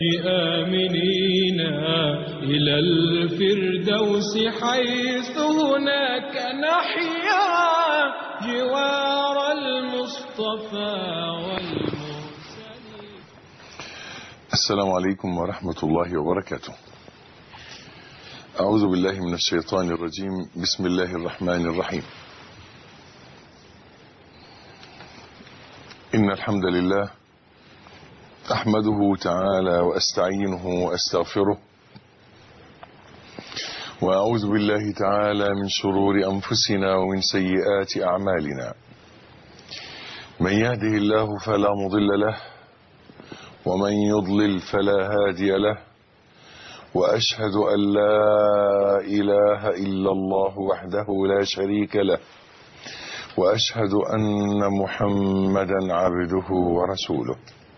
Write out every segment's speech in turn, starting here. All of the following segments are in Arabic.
آمنين إلى الفردوس حيث هناك نحيا جوار المصطفى والمرسلين. السلام عليكم ورحمة الله وبركاته. أعوذ بالله من الشيطان الرجيم. بسم الله الرحمن الرحيم. إن الحمد لله أحمده تعالى وأستعينه وأستغفره، وأعوذ بالله تعالى من شرور أنفسنا ومن سيئات أعمالنا. من يهده الله فلا مضل له، ومن يضلل فلا هادي له، وأشهد أن لا إله إلا الله وحده لا شريك له، وأشهد أن محمدا عبده ورسوله.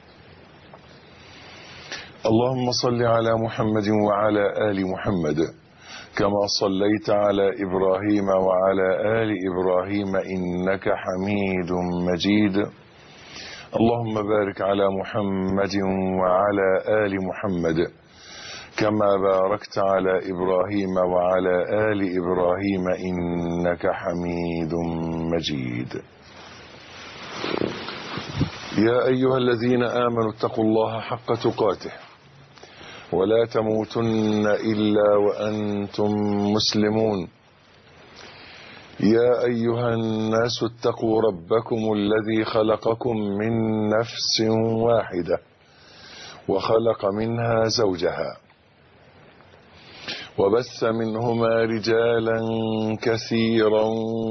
اللهم صل على محمد وعلى آل محمد كما صليت على إبراهيم وعلى آل إبراهيم إنك حميد مجيد. اللهم بارك على محمد وعلى آل محمد كما باركت على إبراهيم وعلى آل إبراهيم إنك حميد مجيد. يا أيها الذين آمنوا اتقوا الله حق تقاته ولا تموتن إلا وأنتم مسلمون. يا أيها الناس اتقوا ربكم الذي خلقكم من نفس واحدة وخلق منها زوجها وبث منهما رجالا كثيرا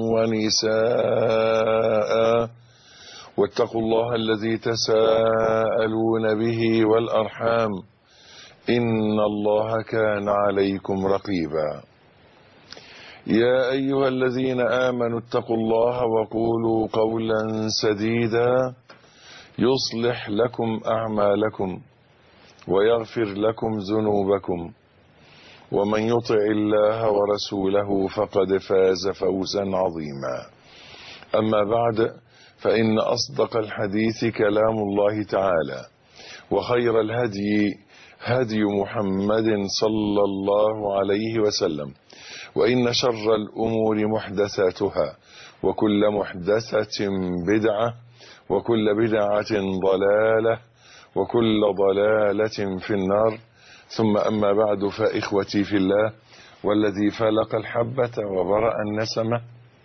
ونساء، واتقوا الله الذي تساءلون به والأرحام إن الله كان عليكم رقيبا. يا أيها الذين آمنوا اتقوا الله وقولوا قولا سديدا يصلح لكم أعمالكم ويغفر لكم ذنوبكم، ومن يطع الله ورسوله فقد فاز فوزا عظيما. أما بعد، فإن أصدق الحديث كلام الله تعالى، وخير الهدي هدي محمد صلى الله عليه وسلم، وإن شر الأمور محدثاتها، وكل محدثة بدعة، وكل بدعة ضلالة، وكل ضلالة في النار. ثم أما بعد، فإخوتي في الله والذي فلق الحبة وبرأ النسمة،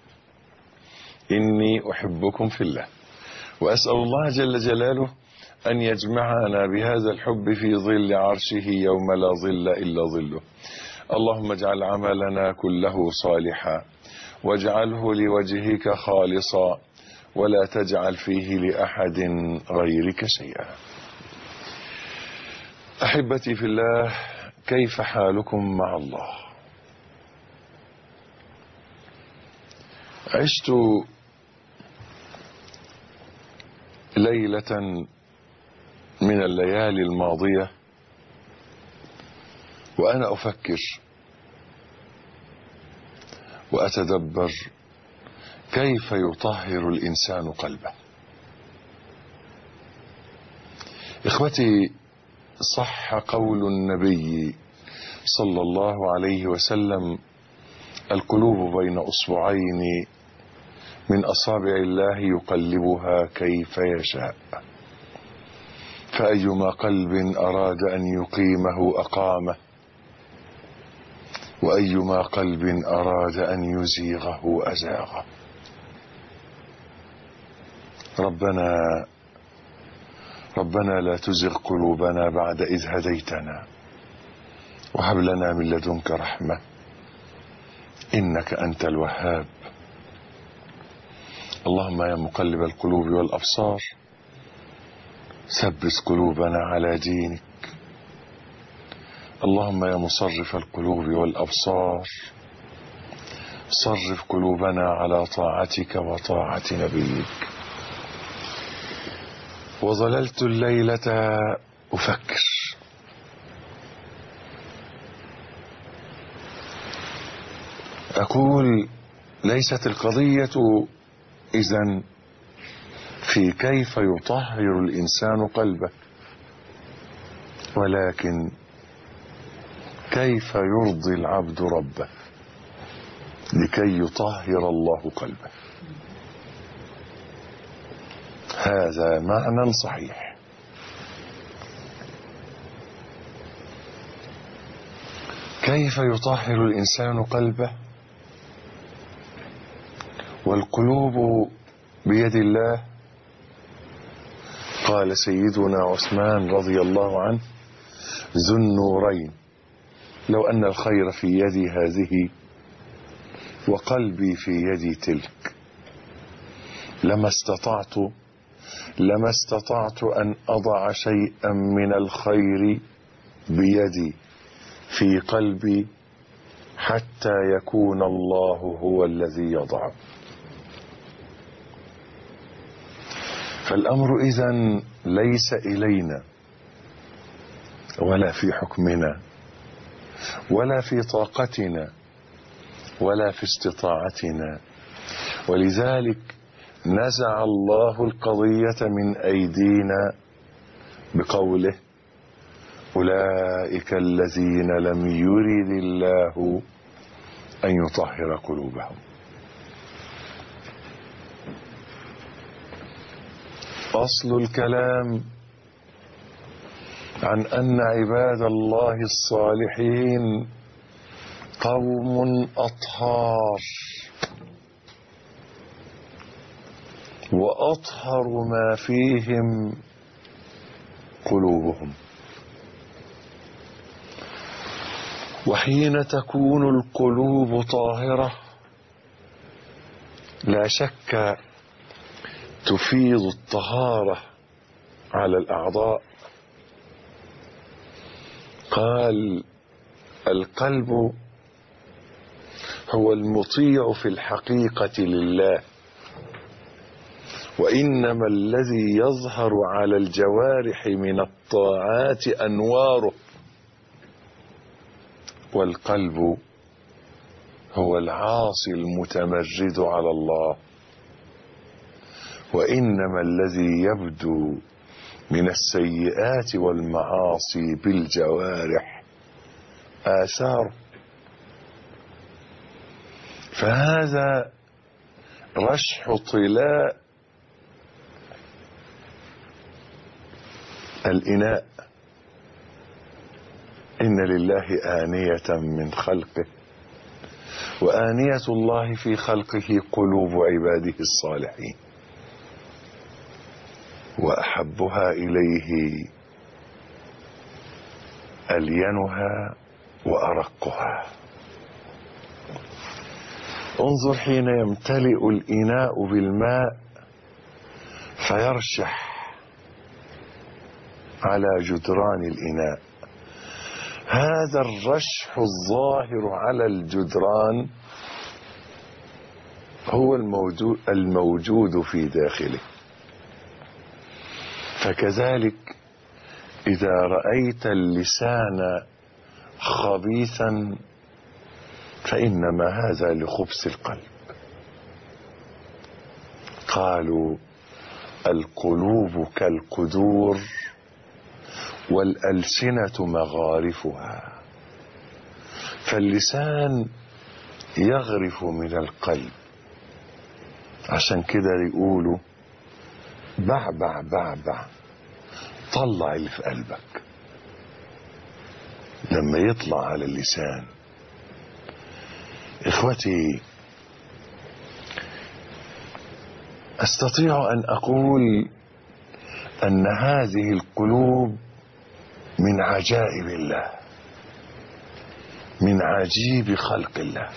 إني أحبكم في الله، وأسأل الله جل جلاله أن يجمعنا بهذا الحب في ظل عرشه يوم لا ظل إلا ظله. اللهم اجعل عملنا كله صالحا، واجعله لوجهك خالصا، ولا تجعل فيه لأحد غيرك شيئا. أحبتي في الله، كيف حالكم مع الله؟ عشت ليلة من الليالي الماضية وأنا أفكر وأتدبر كيف يطهر الإنسان قلبه. إخوتي، صح قول النبي صلى الله عليه وسلم: القلوب بين أصبعين من أصابع الله يقلبها كيف يشاء، فأيما قلب أراد أن يقيمه أقامه، وأيما قلب أراد أن يزيغه أزاغه. ربنا لا تزغ قلوبنا بعد إذ هديتنا، وهب لنا من لدنك رحمة إنك أنت الوهاب. اللهم يا مقلب القلوب والأبصار، ثبت قلوبنا على دينك. اللهم يا مصرف القلوب والأبصار، صرف قلوبنا على طاعتك وطاعة نبيك. وظللت الليلة أفكر أقول: ليست القضية إذن في كيف يطهر الإنسان قلبه، ولكن كيف يرضي العبد ربه لكي يطهر الله قلبه؟ هذا معنى صحيح. كيف يطهر الإنسان قلبه؟ والقلوب بيد الله. قال سيدنا عثمان رضي الله عنه: ذو النورين، لو أن الخير في يدي هذه وقلبي في يدي تلك لما استطعت أن أضع شيئا من الخير بيدي في قلبي حتى يكون الله هو الذي يضع. فالأمر إذن ليس إلينا ولا في حكمنا ولا في طاقتنا ولا في استطاعتنا، ولذلك نزع الله القضية من أيدينا بقوله: أولئك الذين لم يرد الله أن يطهر قلوبهم. أصل الكلام عن أن عباد الله الصالحين قوم أطهار، وأطهر ما فيهم قلوبهم. وحين تكون القلوب طاهرة لا شك تفيض الطهارة على الأعضاء. قال: القلب هو المطيع في الحقيقة لله، وإنما الذي يظهر على الجوارح من الطاعات أنواره، والقلب هو العاصي المتمرد على الله، وإنما الذي يبدو من السيئات والمعاصي بالجوارح آثار. فهذا رشح طلاء الإناء. إن لله آنية من خلقه، وآنية الله في خلقه قلوب عباده الصالحين، وأحبها إليه ألينها وأرقها. انظر حين يمتلئ الإناء بالماء فيرشح على جدران الإناء، هذا الرشح الظاهر على الجدران هو الموجود في داخله. فكذلك إذا رأيت اللسان خبيثا فإنما هذا لخبث القلب. قالوا: القلوب كالقدور والألسنة مغارفها. فاللسان يغرف من القلب، عشان كده يقولوا: بعبع بعبع، طلع اللي في قلبك. لما يطلع على اللسان. إخوتي، أستطيع أن أقول أن هذه القلوب من عجائب الله، من عجيب خلق الله.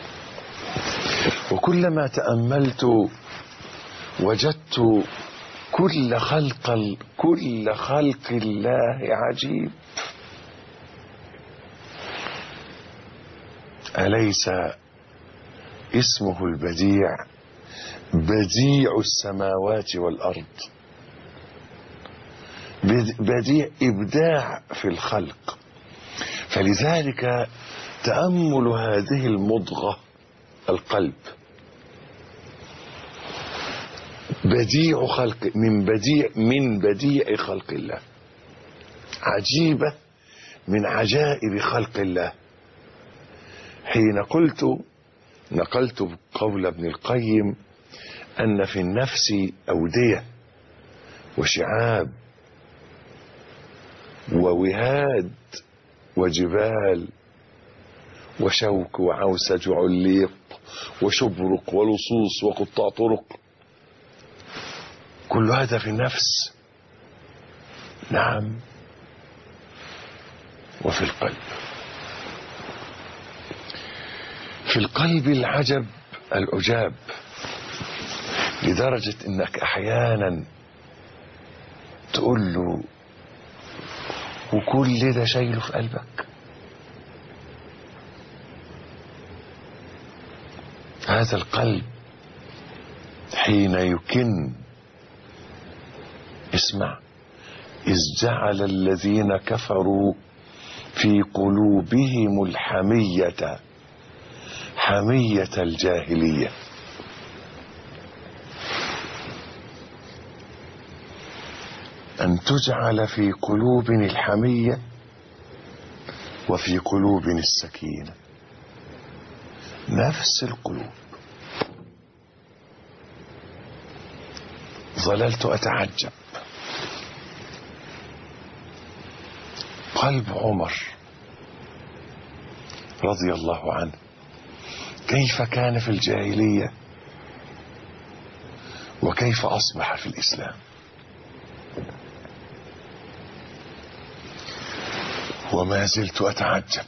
وكلما تأملت وجدت كل خلق الله عجيب. أليس اسمه البديع؟ بديع السماوات والأرض، بديع، إبداع في الخلق. فلذلك تأمل هذه المضغة القلب، بديع خلق، من بديع خلق الله. عجيبة من عجائب خلق الله. حين نقلت قول ابن القيم أن في النفس أودية وشعاب ووهاد وجبال وشوك وعوسج وعليق وشبرق ولصوص وقطاع طرق، كل هذا في النفس. نعم. وفي القلب، في القلب العجب العجاب، لدرجة انك احيانا تقول له وكل ده شايله في قلبك؟ هذا القلب حين يكن، اسمع، إذ جعل الذين كفروا في قلوبهم الحمية حمية الجاهلية. أن تجعل في قلوب الحمية وفي قلوب السكينة، نفس القلوب. ظللت أتعجب، قلب عمر رضي الله عنه كيف كان في الجاهلية وكيف أصبح في الإسلام. وما زلت أتعجب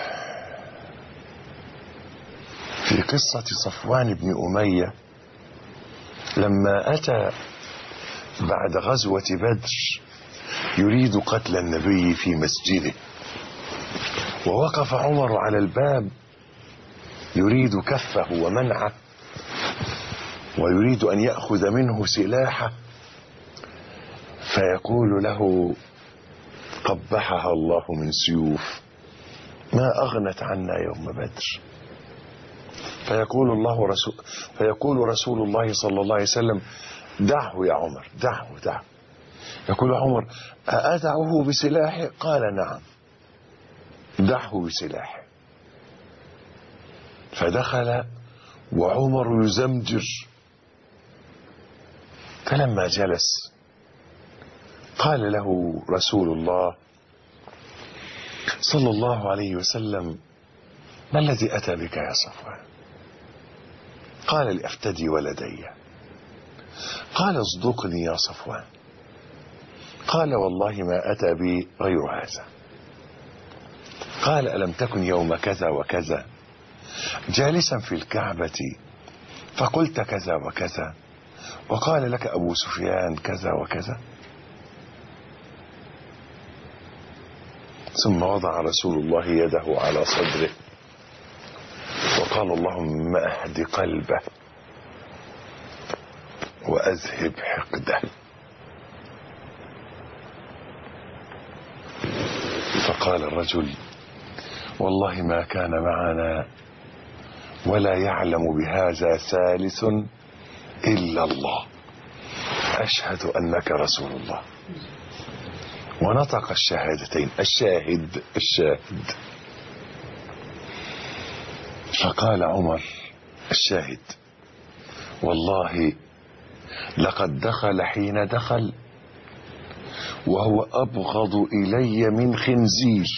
في قصة صفوان بن أمية لما أتى بعد غزوة بدر يريد قتل النبي في مسجده، ووقف عمر على الباب يريد كفه ومنعه ويريد أن يأخذ منه سلاحه، فيقول له قبحها الله من سيوف ما أغنت عنا يوم بدر. فيقول رسول الله صلى الله عليه وسلم دعه يا عمر، دعه. يقول عمر أأدعه بسلاحه؟ قال نعم، دعه بسلاحه. فدخل وعمر يزمجر، فلما جلس قال له رسول الله صلى الله عليه وسلم ما الذي أتى بك يا صفوان؟ قال لأفتدي ولدي. قال اصدقني يا صفوان. قال والله ما أتى بي غير هذا. قال ألم تكن يوم كذا وكذا جالسا في الكعبة فقلت كذا وكذا وقال لك أبو سفيان كذا وكذا؟ ثم وضع رسول الله يده على صدره وقال اللهم أهد قلبه وأذهب حقده. فقال الرجل والله ما كان معنا ولا يعلم بهذا ثالث إلا الله، أشهد أنك رسول الله. ونطق الشهادتين، الشاهد. فقال عمر الشاهد والله لقد دخل حين دخل وهو أبغض إلي من خنزير.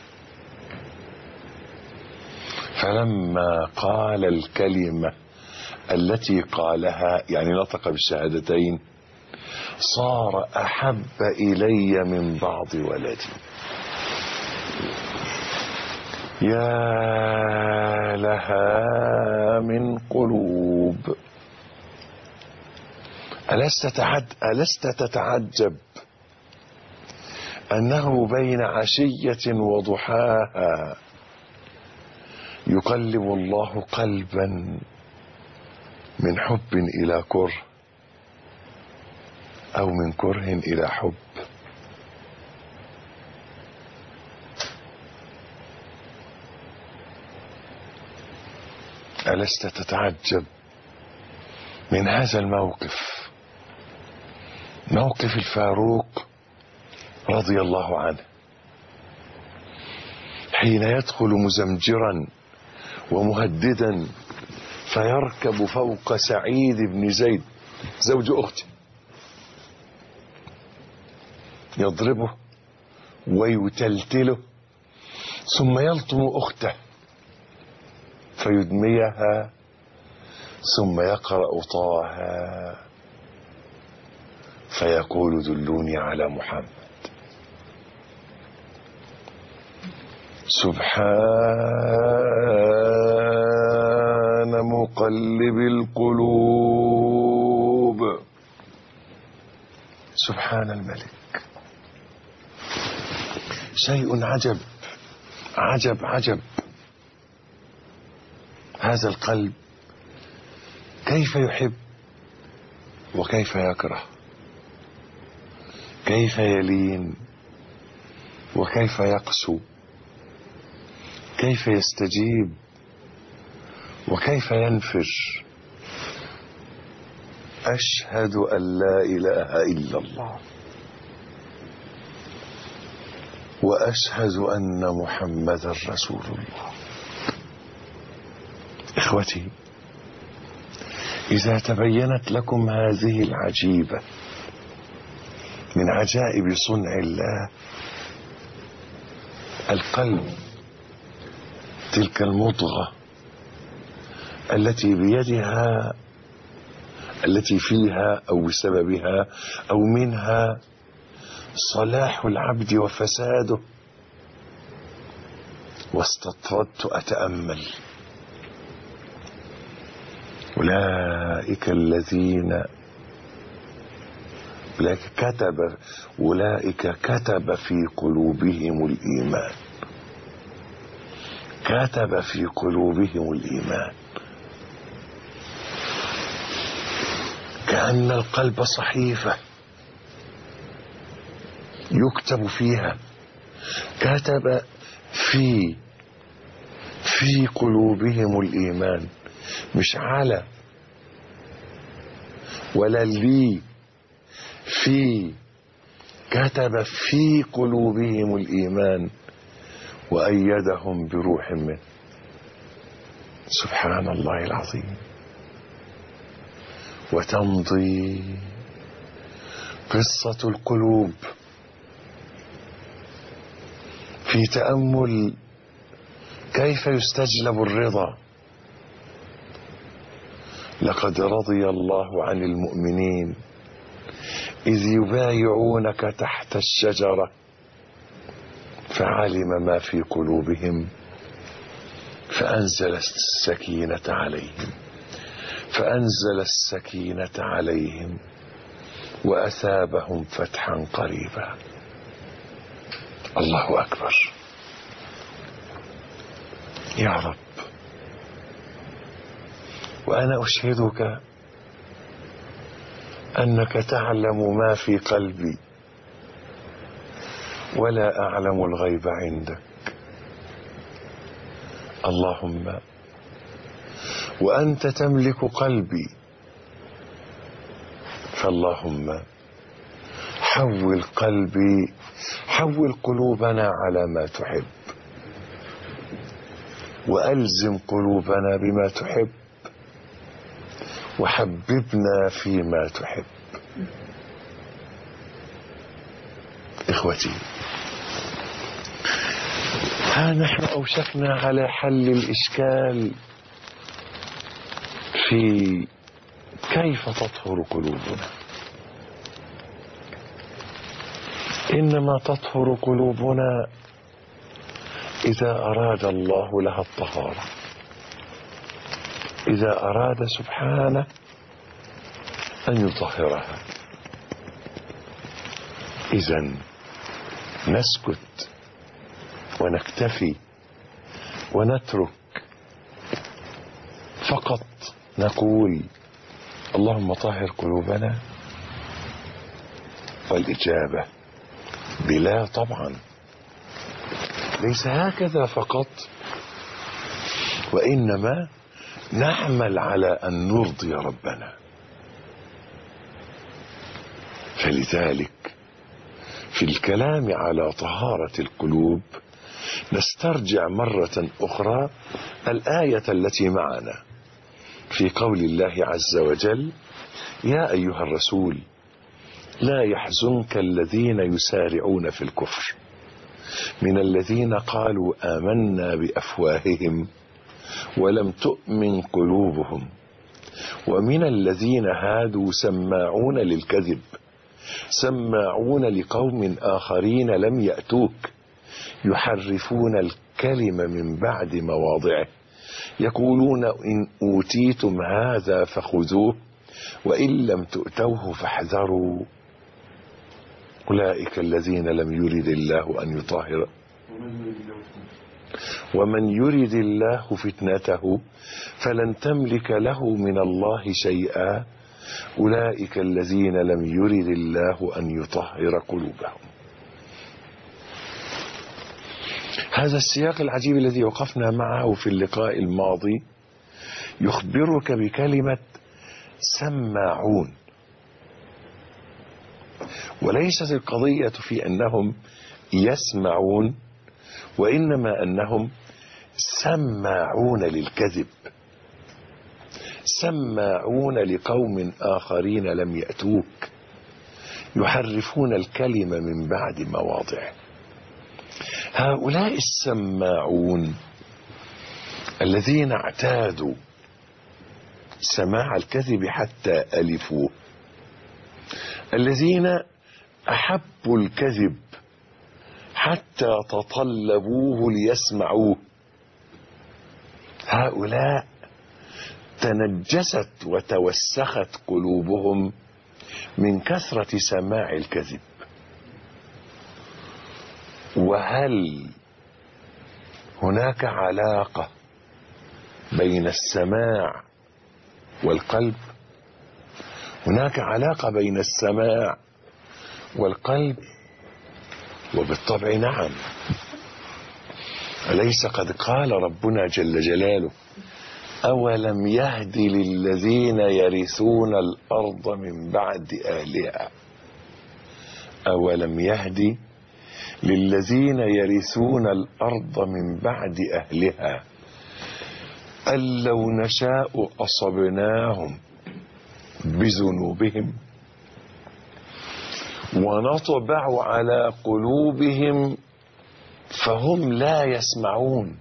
فلما قال الكلمة التي قالها، يعني نطق بالشهادتين، صار أحب إلي من بعض ولدي. يا لها من قلوب. ألست تتعجب أنه بين عشية وضحاها يقلب الله قلبا من حب إلى كره أو من كره إلى حب؟ ألست تتعجب من هذا الموقف، موقف الفاروق رضي الله عنه حين يدخل مزمجرا ومهددا فيركب فوق سعيد بن زيد زوج أخته يضربه ويتلتله ثم يلطم أخته فيدميها ثم يقرأ طه فيقول دلوني على محمد. سبحان مقلب القلوب، سبحان الملك. شيء عجب عجب عجب. هذا القلب كيف يحب وكيف يكره، كيف يلين وكيف يقسو، كيف يستجيب وكيف ينفر. أشهد أن لا إله إلا الله وأشهد أن محمدا رسول الله. إخوتي، إذا تبينت لكم هذه العجيبة من عجائب صنع الله، القلب، تلك المضغة التي بيدها، التي فيها أو بسببها أو منها صلاح العبد وفساده، واستطردت أتأمل أولئك الذين أولئك كتب في قلوبهم الإيمان، كتب في قلوبهم الإيمان. كأن القلب صحيفة يكتب فيها، كتب في قلوبهم الإيمان، مش على ولا لي، كتب في قلوبهم الإيمان وأيدهم بروح منه. سبحان الله العظيم. وتمضي قصة القلوب في تأمل كيف يستجلب الرضا. لقد رضي الله عن المؤمنين إذ يبايعونك تحت الشجرة فعلم ما في قلوبهم فأنزل السكينة عليهم وأثابهم فتحا قريبا. الله أكبر. يا رب، وأنا أشهدك أنك تعلم ما في قلبي ولا أعلم الغيب عندك. اللهم وأنت تملك قلبي، فاللهم حول قلوبنا على ما تحب، وألزم قلوبنا بما تحب، وحببنا فيما تحب. إخوتي، ها نحن أوشكنا على حل الإشكال في كيف تطهر قلوبنا. إنما تطهر قلوبنا إذا أراد الله لها الطهارة، إذا أراد سبحانه أن يطهرها. إذن نسكت ونكتفي ونترك، فقط نقول اللهم طهر قلوبنا؟ والإجابة بلا طبعا. ليس هكذا فقط، وإنما نعمل على أن نرضي ربنا. فلذلك في الكلام على طهارة القلوب نسترجع مرة أخرى الآية التي معنا في قول الله عز وجل: يا أيها الرسول لا يحزنك الذين يسارعون في الكفر من الذين قالوا آمنا بأفواههم ولم تؤمن قلوبهم ومن الذين هادوا سماعون للكذب سماعون لقوم آخرين لم يأتوك يحرفون الكلم من بعد مواضعه يقولون إن أوتيتم هذا فخذوه وإن لم تؤتوه فاحذروا أولئك الذين لم يرد الله أن يطهر ومن يرد الله فتنته فلن تملك له من الله شيئا أولئك الذين لم يرد الله أن يطهر قلوبهم. هذا السياق العجيب الذي وقفنا معه في اللقاء الماضي يخبرك بكلمة سماعون، وليست القضية في أنهم يسمعون، وإنما أنهم سماعون للكذب سماعون لقوم آخرين لم يأتوك يحرفون الكلم من بعد مواضعه. هؤلاء السماعون الذين اعتادوا سماع الكذب حتى ألفوه، الذين أحبوا الكذب حتى تطلبوه ليسمعوه، هؤلاء تنجست وتوسخت قلوبهم من كثرة سماع الكذب. وهل هناك علاقة بين السماع والقلب؟ هناك علاقة بين السماع والقلب، وبالطبع نعم. أليس قد قال ربنا جل جلاله: أولم يهد للذين يرثون الأرض من بعد أهلها أولم يهد للذين يرثون الأرض من بعد أهلها أن لو نشاء أصبناهم بذنوبهم ونطبع على قلوبهم فهم لا يسمعون.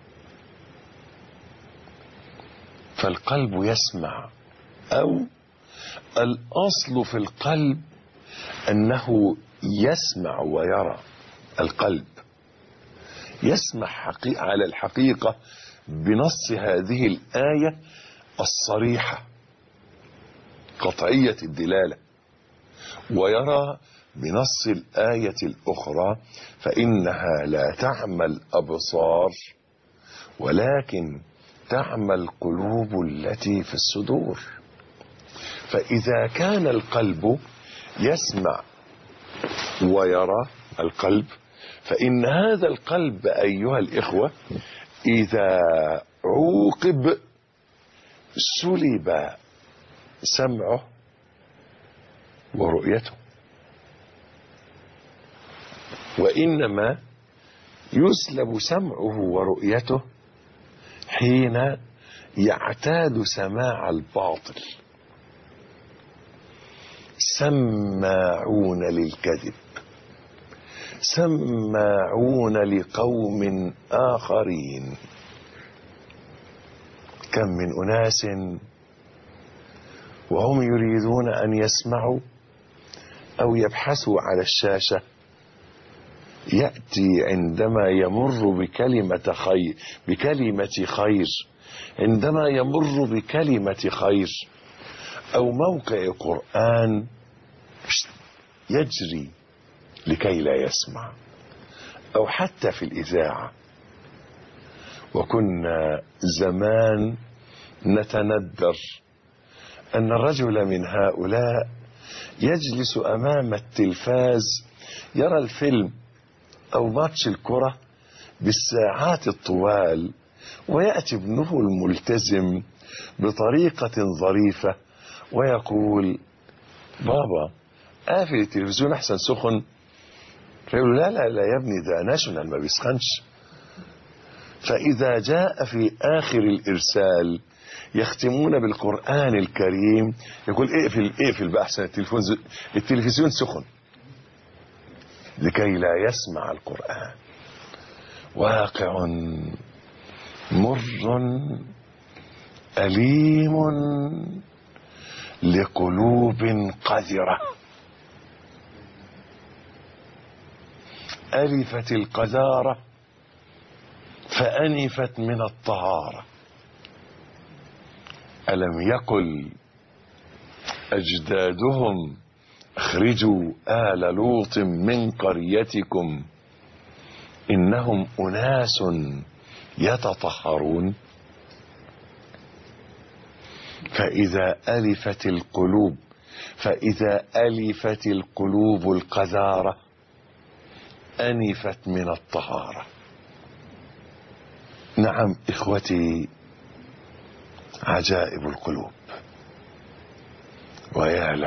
فالقلب يسمع، أو الأصل في القلب أنه يسمع ويرى. القلب يسمع على الحقيقة بنص هذه الآية الصريحة قطعية الدلالة، ويرى بنص الآية الأخرى: فإنها لا تعمى الأبصار ولكن تعمى القلوب التي في الصدور. فإذا كان القلب يسمع ويرى القلب، فإن هذا القلب أيها الإخوة إذا عوقب سلب سمعه ورؤيته، وإنما يسلب سمعه ورؤيته حين يعتاد سماع الباطل. سماعون للكذب سماعون لقوم آخرين. كم من أناس وهم يريدون أن يسمعوا أو يبحثوا على الشاشة، يأتي عندما يمر بكلمة خير عندما يمر بكلمة خير أو موقع قرآن يجري لكي لا يسمع، أو حتى في الإذاعة. وكنا زمان نتندر أن الرجل من هؤلاء يجلس أمام التلفاز يرى الفيلم أو ماتش الكرة بالساعات الطوال، ويأتي ابنه الملتزم بطريقة ظريفة ويقول: بابا قافل التلفزيون أحسن سخن. فيقول: لا لا لا يا ابني، ده ناشونال ما بيسخنش. فإذا جاء في آخر الإرسال يختمون بالقرآن الكريم، يقول اقفل بقى أحسن التلفزيون سخن، لكي لا يسمع القرآن. واقع مر أليم لقلوب قذرة. ألفت القذارة فأنفت من الطهارة. ألم يقل أجدادهم اخرجوا آل لوط من قريتكم إنهم أناس يتطهرون. فإذا ألفت القلوب القذارة أنفت من الطهارة. نعم إخوتي، عجائب القلوب، ويا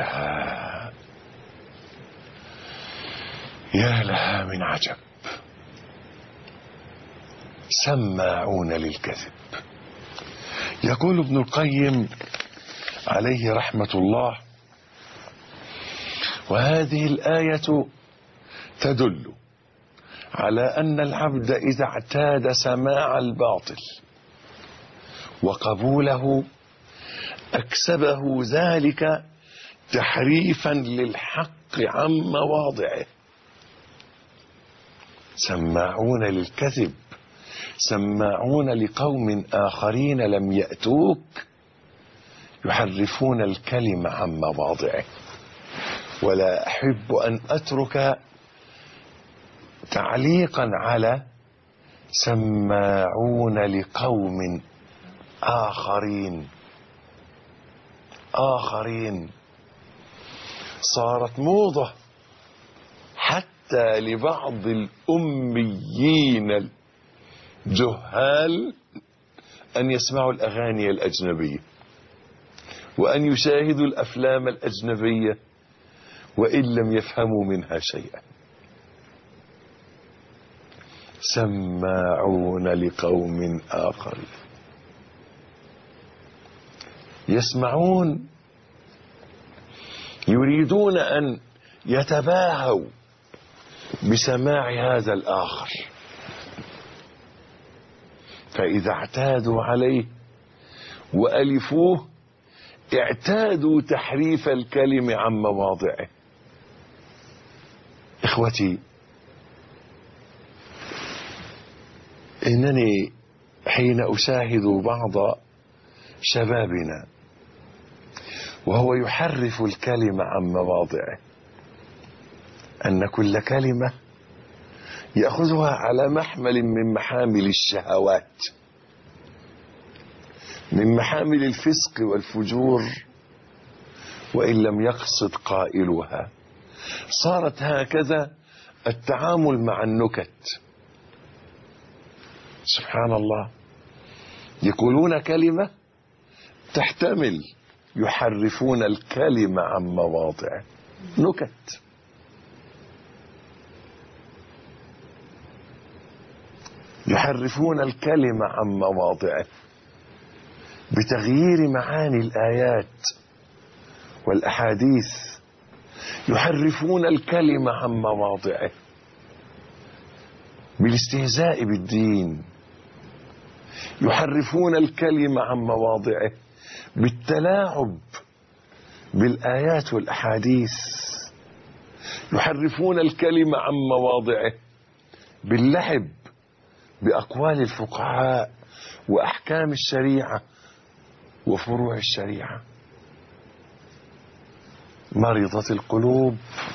لها من عجب. سماعون للكذب. يقول ابن القيم عليه رحمة الله: وهذه الآية تدل على أن العبد إذا اعتاد سماع الباطل وقبوله أكسبه ذلك تحريفا للحق عن مواضعه. سماعون للكذب، سماعون لقوم آخرين لم يأتوك، يحرفون الكلمة عن مواضعه. ولا أحب أن أترك تعليقا على سماعون لقوم آخرين. صارت موضة حتى لبعض الأميين الجهال أن يسمعوا الأغاني الأجنبية وأن يشاهدوا الأفلام الأجنبية وإن لم يفهموا منها شيئا. سماعون لقوم آخرين. يسمعون، يريدون أن يتباهوا بسماع هذا الآخر، فإذا اعتادوا عليه وألفوه اعتادوا تحريف الكلم عن مواضعه. إخوتي، إنني حين أشاهد بعض شبابنا وهو يحرف الكلمة عن مواضعه، أن كل كلمة يأخذها على محمل من محامل الشهوات، من محامل الفسق والفجور، وإن لم يقصد قائلها. صارت هكذا التعامل مع النكت. سبحان الله، يقولون كلمة تحتمل، يحرفون الكلمة عن مواضعه. نكت. يحرفون الكلمة عن مواضعه بتغيير معاني الآيات والأحاديث. يحرفون الكلمة عن مواضعه بالاستهزاء بالدين. يحرفون الكلمة عن مواضعه بالتلاعب بالآيات والأحاديث. يحرفون الكلمة عن مواضعه باللعب بأقوال الفقهاء وأحكام الشريعة وفروع الشريعة. مرضت القلوب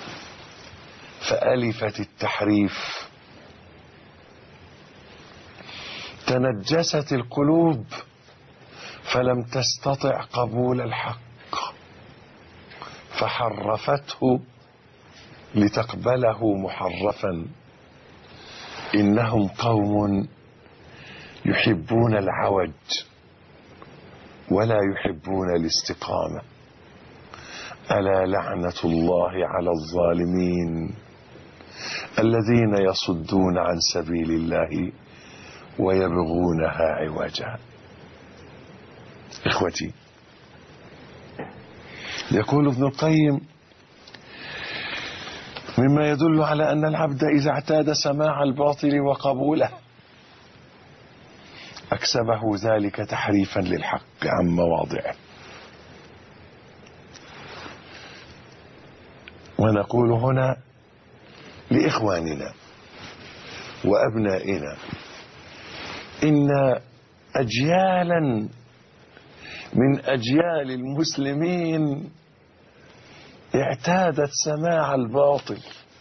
فألفت التحريف. تنجست القلوب فلم تستطع قبول الحق فحرفته لتقبله محرفا. إنهم قوم يحبون العوج ولا يحبون الاستقامة. ألا لعنة الله على الظالمين الذين يصدون عن سبيل الله ويبغونها عوجا. إخوتي، يقول ابن القيم: مما يدل على أن العبد إذا اعتاد سماع الباطل وقبوله أكسبه ذلك تحريفا للحق عن مواضعه. ونقول هنا لإخواننا وأبنائنا: إن أجيالا من أجيال المسلمين اعتادت سماع الباطل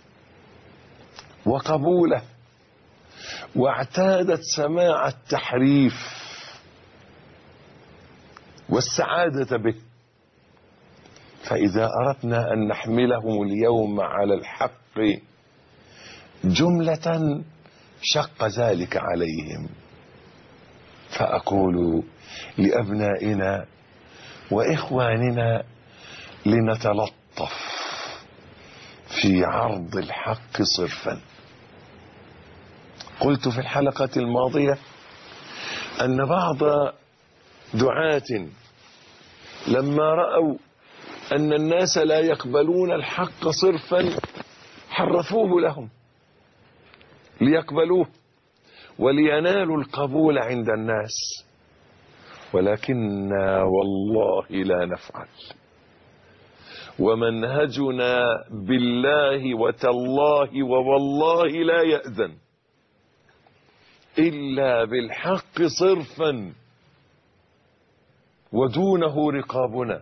وقبوله، واعتادت سماع التحريف والسعادة به. فإذا أردنا أن نحملهم اليوم على الحق جملة شق ذلك عليهم. فأقول لأبنائنا وإخواننا: لنتلطف في عرض الحق صرفا. قلت في الحلقة الماضية أن بعض دعاة لما رأوا أن الناس لا يقبلون الحق صرفا حرفوه لهم ليقبلوه ولينالوا القبول عند الناس، ولكننا والله لا نفعل. ومنهجنا بالله وتالله ووالله لا يأذن إلا بالحق صرفا ودونه رقابنا.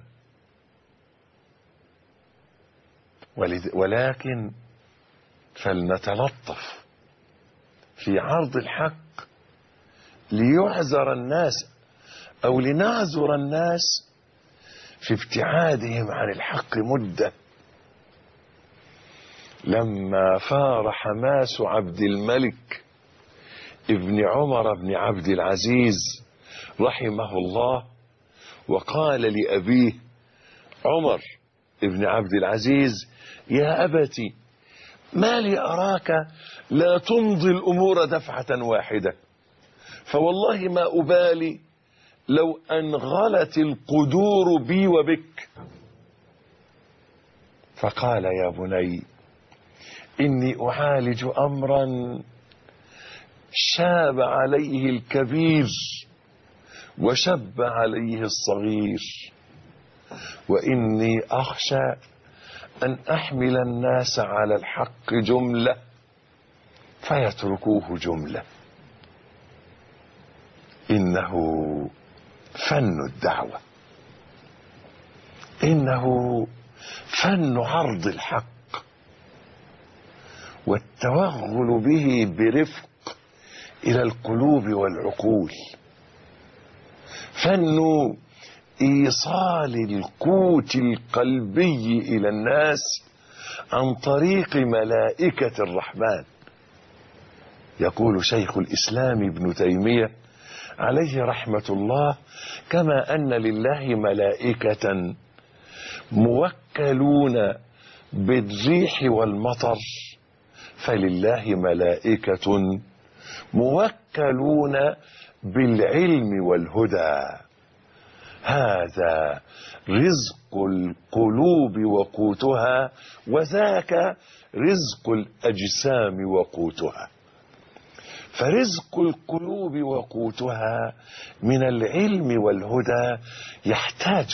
ولكن فلنتلطف في عرض الحق ليعذر الناس أو لنعذر الناس في ابتعادهم عن الحق مدة. لما فار حماس عبد الملك ابن عمر بن عبد العزيز رحمه الله وقال لأبيه عمر ابن عبد العزيز: يا أبتي، ما لي أراك لا تمضي الأمور دفعة واحدة، فوالله ما أبالي لو أنغلت القدور بي وبك. فقال: يا بني، إني أعالج أمرا شاب عليه الكبير وشب عليه الصغير، وإني أخشى أن أحمل الناس على الحق جملة فيتركوه جملة. إنه فن الدعوة، إنه فن عرض الحق والتوغل به برفق إلى القلوب والعقول، فن إيصال القوت القلبي إلى الناس عن طريق ملائكة الرحمن. يقول شيخ الإسلام ابن تيمية عليه رحمة الله: كما أن لله ملائكة موكلون بالريح والمطر، فلله ملائكة موكلون بالعلم والهدى. هذا رزق القلوب وقوتها، وذاك رزق الأجسام وقوتها. فرزق القلوب وقوتها من العلم والهدى يحتاج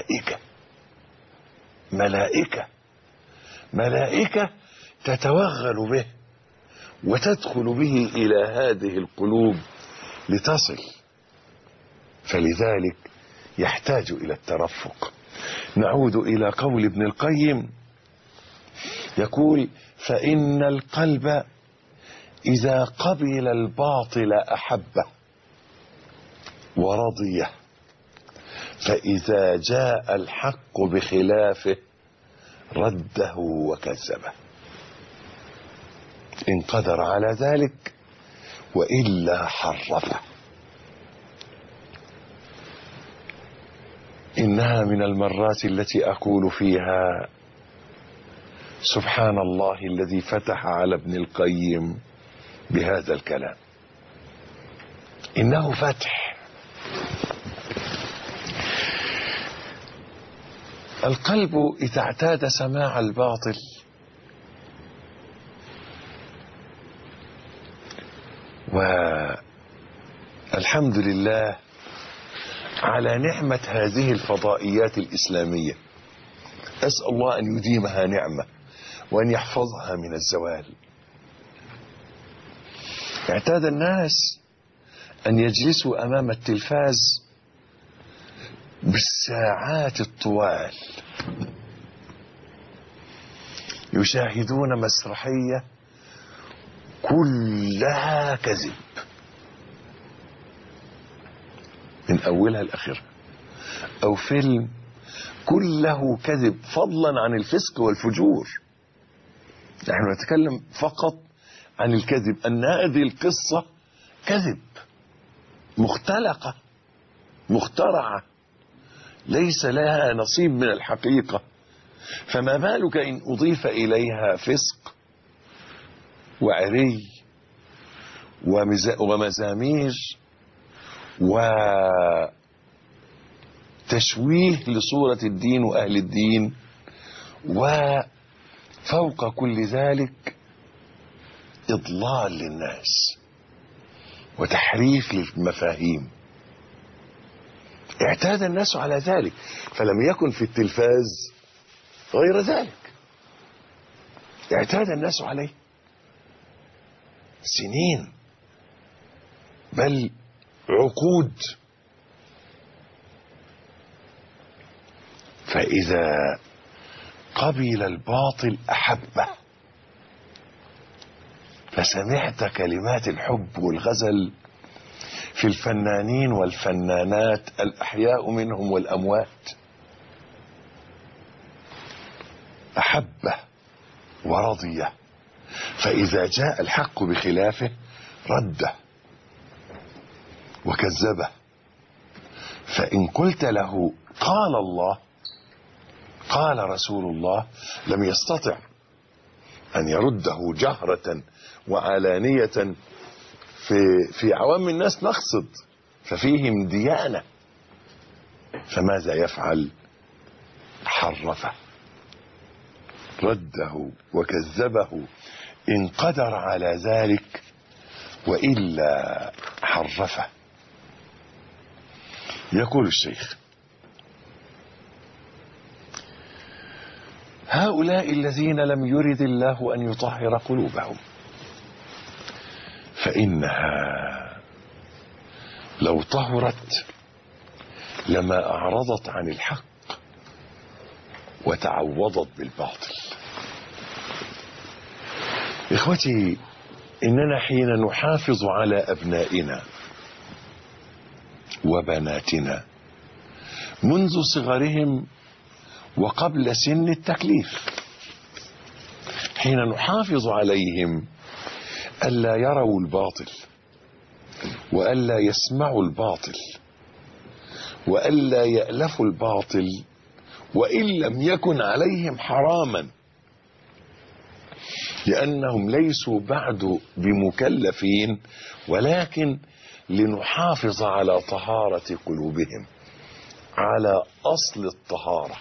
ملائكة تتوغل به وتدخل به إلى هذه القلوب لتصل. فلذلك يحتاج إلى الترفق. نعود إلى قول ابن القيم، يقول: فإن القلب إذا قبل الباطل أحبه ورضيه، فإذا جاء الحق بخلافه رده وكذبه، إن قدر على ذلك وإلا حرفه. إنها من المرات التي أقول فيها: سبحان الله الذي فتح على ابن القيم بهذا الكلام. إنه فتح. القلب إذا اعتاد سماع الباطل والحمد لله على نعمة هذه الفضائيات الإسلامية، أسأل الله أن يديمها نعمة وأن يحفظها من الزوال. اعتاد الناس أن يجلسوا أمام التلفاز بالساعات الطوال يشاهدون مسرحية كلها كذب من أولها لآخرها، أو فيلم كله كذب، فضلا عن الفسق والفجور. نحن نتكلم فقط عن الكذب، أن هذه القصة كذب، مختلقة مخترعة، ليس لها نصيب من الحقيقة. فما بالك إن أضيف إليها فسق وعري ومزامير وتشويه لصورة الدين وأهل الدين، وفوق كل ذلك إضلال للناس وتحريف للمفاهيم. اعتاد الناس على ذلك، فلم يكن في التلفاز غير ذلك، اعتاد الناس عليه سنين بل عقود. فإذا قبل الباطل أحبه. فسمعت كلمات الحب والغزل في الفنانين والفنانات الأحياء منهم والأموات، أحبه ورضيه. فإذا جاء الحق بخلافه رده وكذبه. فإن قلت له قال الله قال رسول الله لم يستطع أن يرده جهرة وعلانية في عوام الناس نقصد، ففيهم ديانة. فماذا يفعل؟ حرفه، رده وكذبه إن قدر على ذلك، وإلا حرفه. يقول الشيخ: هؤلاء الذين لم يرد الله أن يطهر قلوبهم، فإنها لو طهرت لما أعرضت عن الحق وتعوضت بالباطل. إخوتي، إننا حين نحافظ على أبنائنا وبناتنا منذ صغرهم وقبل سن التكليف، حين نحافظ عليهم ألا يروا الباطل وألا يسمعوا الباطل وألا يألفوا الباطل، وإن لم يكن عليهم حراما، لأنهم ليسوا بعد بمكلفين، ولكن لنحافظ على طهارة قلوبهم، على أصل الطهارة.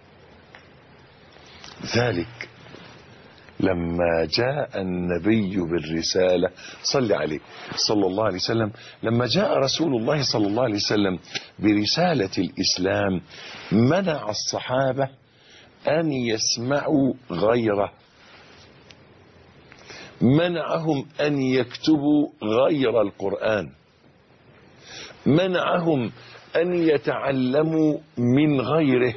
ذلك لما جاء النبي بالرسالة، صلى عليه صلى الله عليه وسلم، لما جاء رسول الله صلى الله عليه وسلم برسالة الإسلام منع الصحابة أن يسمعوا غيره، منعهم أن يكتبوا غير القرآن، منعهم أن يتعلموا من غيره،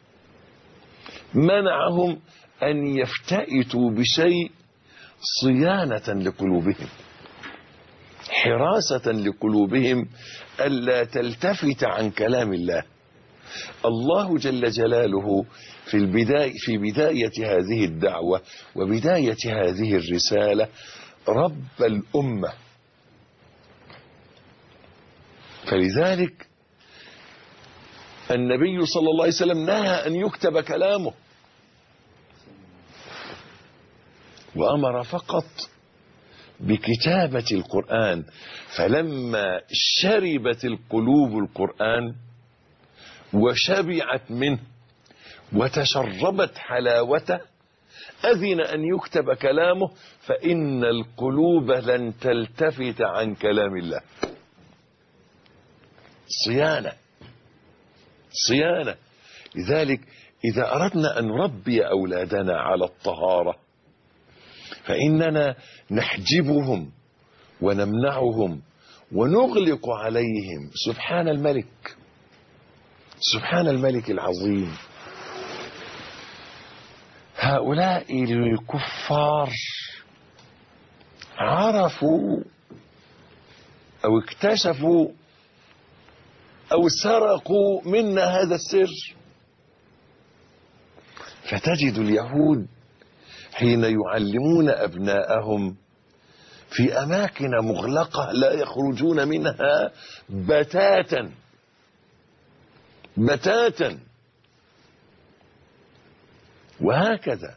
منعهم أن يفتئتوا بشيء صيانة لقلوبهم، حراسة لقلوبهم ألا تلتفت عن كلام الله. الله جل جلاله في بداية هذه الدعوة وبداية هذه الرسالة رب الأمة، فلذلك النبي صلى الله عليه وسلم نهى أن يكتب كلامه، وأمر فقط بكتابة القرآن. فلما شربت القلوب القرآن وشبعت منه وتشربت حلاوته أذن أن يكتب كلامه، فإن القلوب لن تلتفت عن كلام الله. صيانة. لذلك إذا أردنا أن نربي أولادنا على الطهارة فإننا نحجبهم ونمنعهم ونغلق عليهم. سبحان الملك العظيم. هؤلاء الكفار عرفوا أو اكتشفوا أو سرقوا منا هذا السر. فتجد اليهود حين يعلمون أبناءهم في أماكن مغلقة لا يخرجون منها بتاتا. وهكذا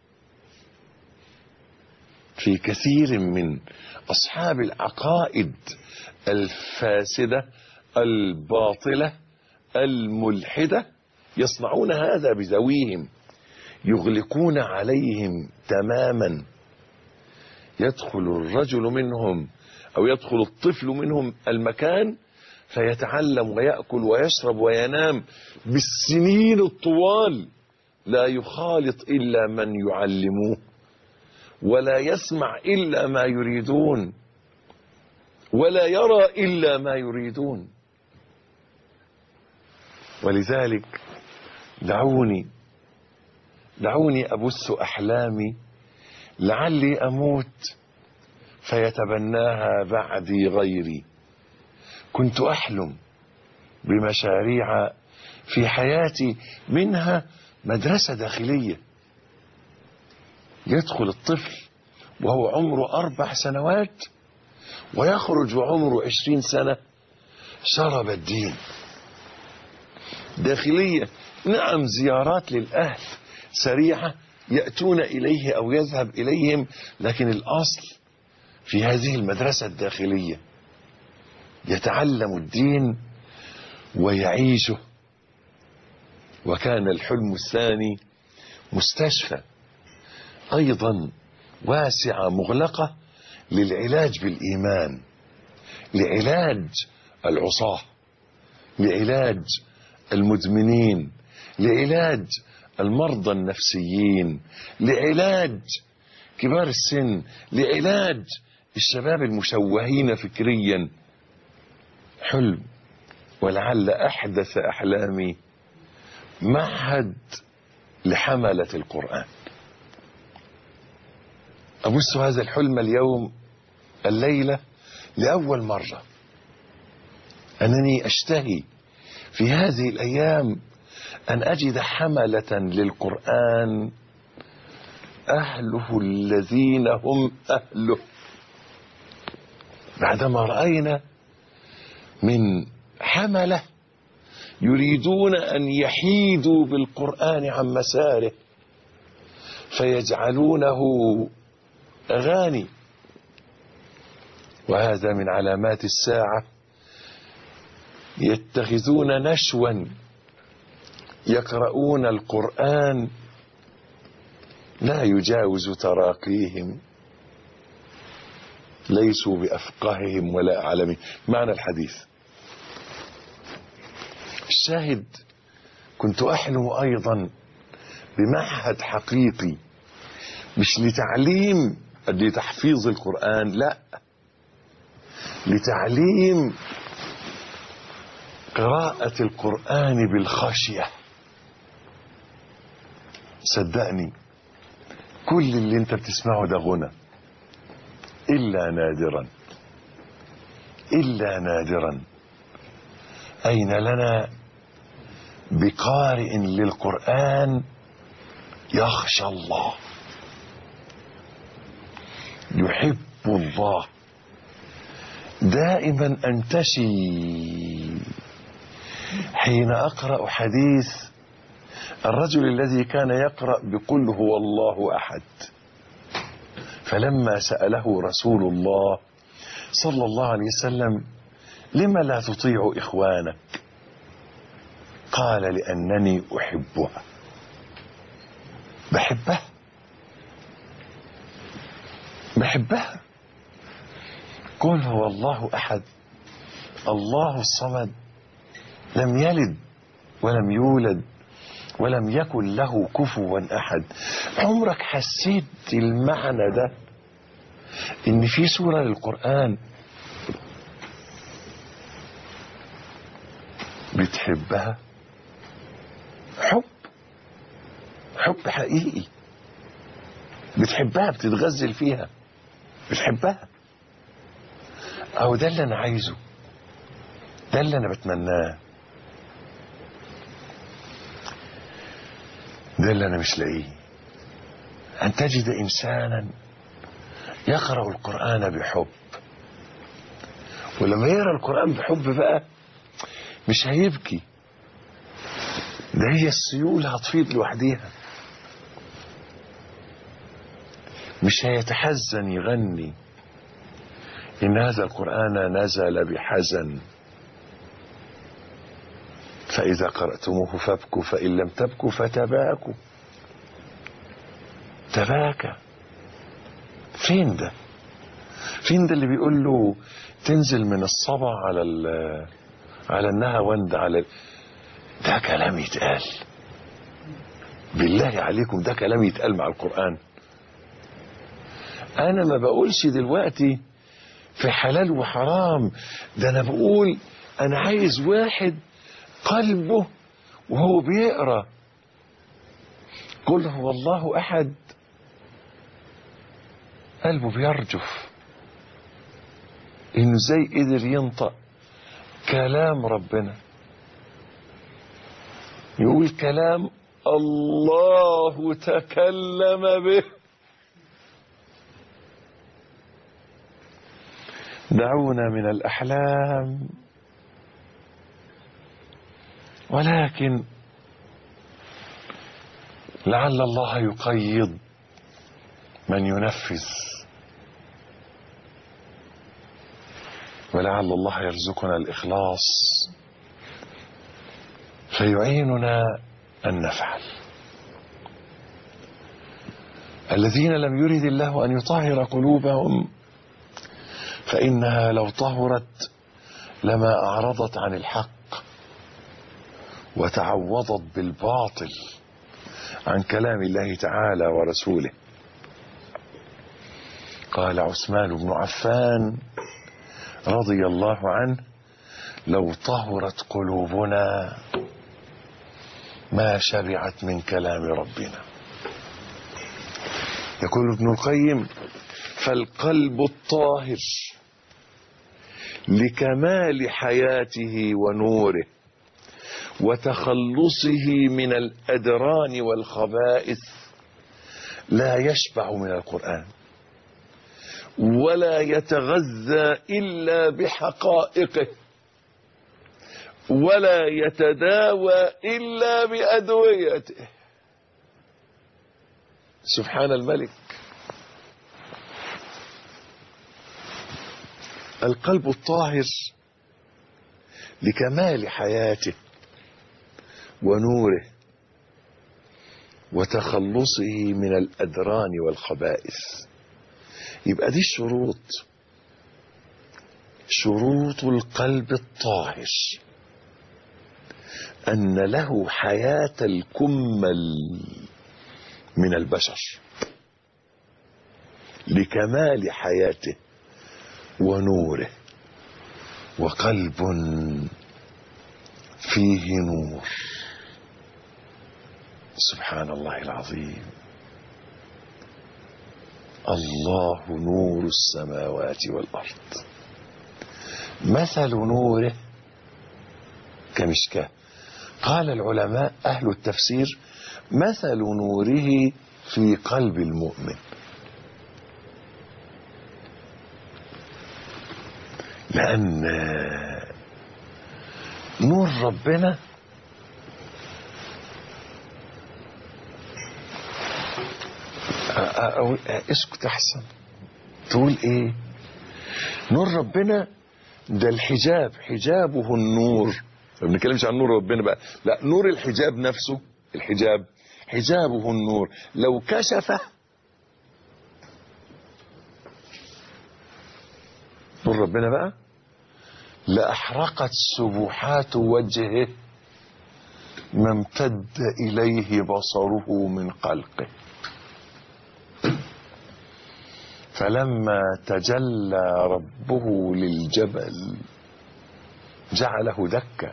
في كثير من أصحاب العقائد الفاسدة الباطلة الملحدة يصنعون هذا بذويهم، يغلقون عليهم تماما. يدخل الرجل منهم أو يدخل الطفل منهم المكان فيتعلم ويأكل ويشرب وينام بالسنين الطوال، لا يخالط إلا من يعلموه، ولا يسمع إلا ما يريدون، ولا يرى إلا ما يريدون. ولذلك دعوني أبث أحلامي لعلي أموت فيتبناها بعدي غيري. كنت أحلم بمشاريع في حياتي، منها مدرسة داخلية. يدخل الطفل وهو عمره 4 سنوات ويخرج وعمره 20 سنة شرب الدين. داخلية، نعم، زيارات للأهل سريعة يأتون إليه أو يذهب إليهم، لكن الأصل في هذه المدرسة الداخلية يتعلم الدين ويعيشه. وكان الحلم الثاني مستشفى أيضا واسعة مغلقة للعلاج بالإيمان، لعلاج العصاة، لعلاج المدمنين، لعلاج المرضى النفسيين، لعلاج كبار السن، لعلاج الشباب المشوهين فكريا. حلم، ولعل أحدث أحلامي معهد لحملة القرآن. أبث هذا الحلم اليوم الليلة لأول مرة، أنني أشتهي في هذه الأيام أن أجد حملة للقرآن أهله الذين هم أهله. بعدما رأينا من حملة يريدون أن يحيدوا بالقرآن عن مساره فيجعلونه أغاني، وهذا من علامات الساعة. يتخذون نشوا يقرؤون القرآن لا يجاوز تراقيهم، ليسوا بأفقههم ولا أعلمهم. معنى الحديث الشاهد، كنت أحلم أيضا بمعهد حقيقي، مش لتعليم لتحفيظ القرآن، لا، لتعليم قراءة القرآن بالخشية. صدقني كل اللي انت بتسمعه ده غنى، إلا نادرا. أين لنا بقارئ للقرآن يخشى الله، يحب الله. دائما أنتشي حين أقرأ حديث الرجل الذي كان يقرأ بقل هو الله أحد فلما سأله رسول الله صلى الله عليه وسلم لم لا تطيع إخوانك؟ قال لأنني أحبها. بحبها. قل هو الله أحد الله الصمد لم يلد ولم يولد ولم يكن له كفوا أحد. عمرك حسيت المعنى ده إن في سورة للقرآن بتحبها؟ حب حقيقي، بتحبها، بتتغزل فيها، بتحبها. أو ده اللي أنا عايزه، ده اللي أنا بتمناه، ده اللي أنا مش لاقيه. أن تجد إنسانا يقرأ القرآن بحب، ولما يقرأ القرآن بحب بقى مش هيبكي، ده هي السيول هتفيض لوحديها. مش هيتحزن يغني إن هذا القرآن نزل بحزن، فإذا قرأتموه فابكوا فإن لم تبكوا فتباكوا. تباكى. فين ده اللي بيقول له تنزل من الصبا على النهاوند ده كلام يتقال؟ بالله عليكم ده كلام يتقال مع القرآن؟ انا ما بقولش دلوقتي في حلال وحرام، ده انا بقول انا عايز واحد قلبه وهو بيقرأ قل هو الله احد قلبه بيرجف انه ازاي قدر ينطق كلام ربنا، يقول كلام الله تكلم به. دعونا من الأحلام، ولكن لعل الله يقيض من ينفذ، ولعل الله يرزقنا الإخلاص فيعيننا أن نفعل. الذين لم يرد الله أن يطهر قلوبهم فإنها لو طهرت لما أعرضت عن الحق وتعوضت بالباطل عن كلام الله تعالى ورسوله. قال عثمان بن عفان رضي الله عنه لو طهرت قلوبنا ما شبعت من كلام ربنا. يقول ابن القيم فالقلب الطاهر لكمال حياته ونوره وتخلصه من الأدران والخبائث لا يشبع من القرآن ولا يتغذى إلا بحقائقه ولا يتداوى إلا بأدويته. سبحان الملك. القلب الطاهر لكمال حياته ونوره وتخلصه من الأدران والخبائث. يبقى دي شروط القلب الطاهر، أن له حياة الكمل من البشر لكمال حياته ونوره، وقلب فيه نور. سبحان الله العظيم. الله نور السماوات والأرض مثل نوره كمشكاة. قال العلماء أهل التفسير مثل نوره في قلب المؤمن، لأن نور ربنا اسكت أحسن. تقول ايه؟ نور ربنا ده الحجاب، حجابه النور. ما بنتكلمش عن نور ربنا بقى، لا، نور الحجاب نفسه، الحجاب حجابه النور، لو كشفه نور ربنا بقى لأحرقت سبحات وجهه ما امتد إليه بصره من قلقه. فلما تجلى ربه للجبل جعله دكا.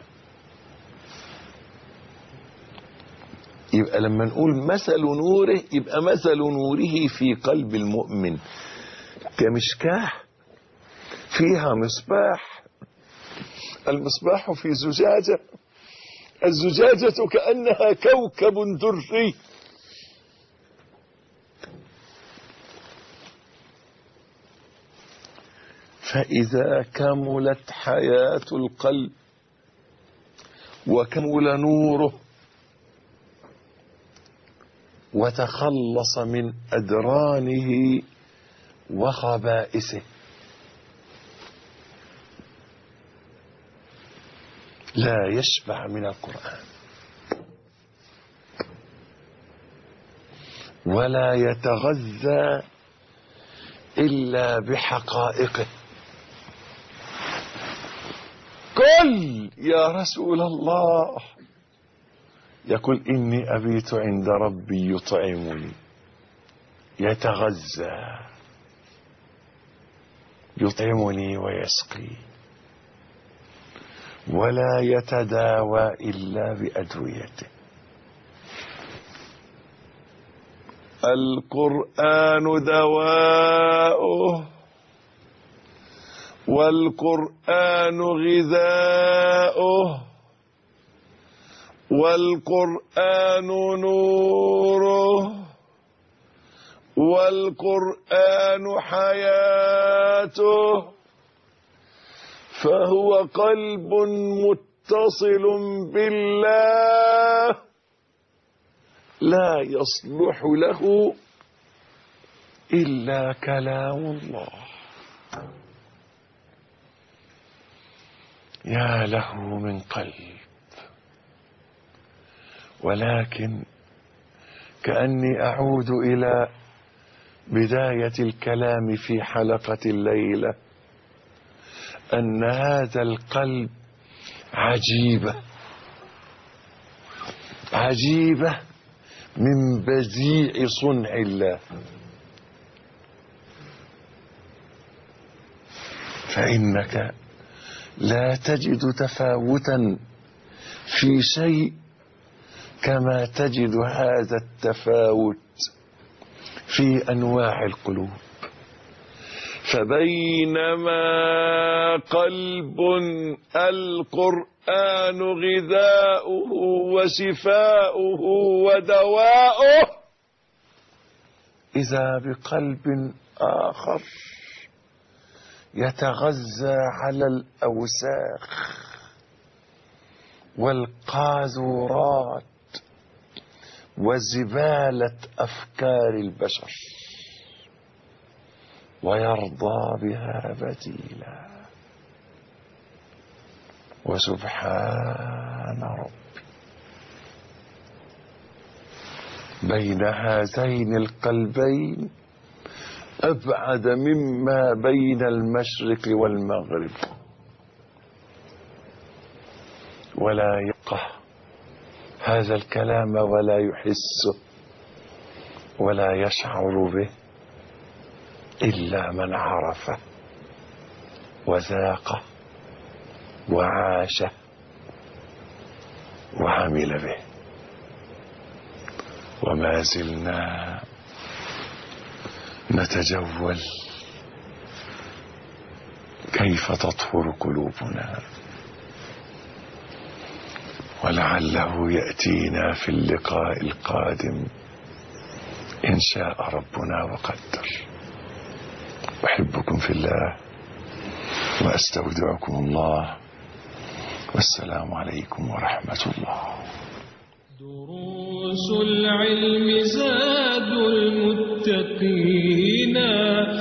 يبقى لما نقول مثل نوره، يبقى مثل نوره في قلب المؤمن كمشكاه فيها مصباح، المصباح في زجاجة، الزجاجة كأنها كوكب دري، فإذا كملت حياة القلب وكمل نوره وتخلص من أدرانه وخبائثه، لا يشبع من القرآن ولا يتغذى إلا بحقائقه. قل يا رسول الله، يقول إني أبيت عند ربي يطعمني، يتغذى، يطعمني ويسقي، ولا يتداوى إلا بأدويته. القرآن دواؤه والقرآن غذاؤه والقرآن نوره والقرآن حياته، فهو قلب متصل بالله لا يصلح له إلا كلام الله. يا له من قلب. ولكن كأني أعود إلى بداية الكلام في حلقة الليلة، أن هذا القلب عجيبة عجيبة من بديع صنع الله. فإنك لا تجد تفاوتا في شيء كما تجد هذا التفاوت في أنواع القلوب. فبينما قلب القرآن غذاؤه وشفاؤه ودواؤه، إذا بقلب آخر يتغذى على الأوساخ والقاذورات وزبالة أفكار البشر ويرضى بها بديلا. وسبحان ربي، بين هذين القلبين أبعد مما بين المشرق والمغرب، ولا يفقه هذا الكلام ولا يحسه ولا يشعر به إلا من عرفه وذاقه وعاشه وعمل به. وما زلنا نتجول كيف تطهر قلوبنا، ولعله يأتينا في اللقاء القادم إن شاء ربنا وقدر. أحبكم في الله وأستودعكم الله، والسلام عليكم ورحمة الله. دروس العلم زاد المتقين